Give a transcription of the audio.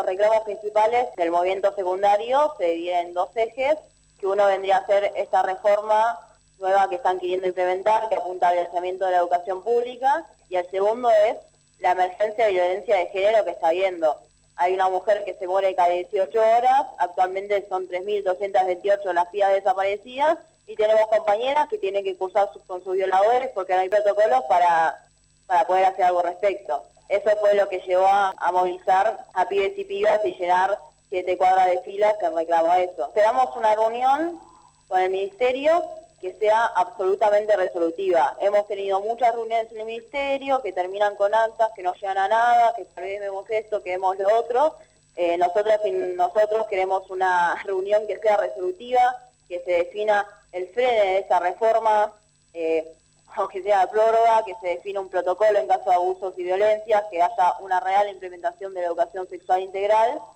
los reclamos principales del movimiento secundario se dividen en dos ejes, que uno vendría a ser esta reforma nueva que están queriendo implementar, que apunta al financiamiento de la educación pública, y el segundo es la emergencia de violencia de género que está habiendo. Hay una mujer que se muere cada 18 horas, actualmente son 3.228 las pibas desaparecidas, y tenemos compañeras que tienen que cursar con sus violadores porque no hay protocolos para poder hacer algo al respecto. Eso fue lo que llevó a movilizar a pibes y pibas y llenar 7 cuadras de filas que reclamó eso. Esperamos una reunión con el Ministerio que sea absolutamente resolutiva. Hemos tenido muchas reuniones en el Ministerio que terminan con actas que no llegan a nada, que tal vez vemos esto, que vemos lo otro. Nosotros queremos una reunión que sea resolutiva, que se defina el freno de esa reforma, aunque sea de prórroga, que se defina un protocolo en caso de abusos y violencias, que haya una real implementación de la educación sexual integral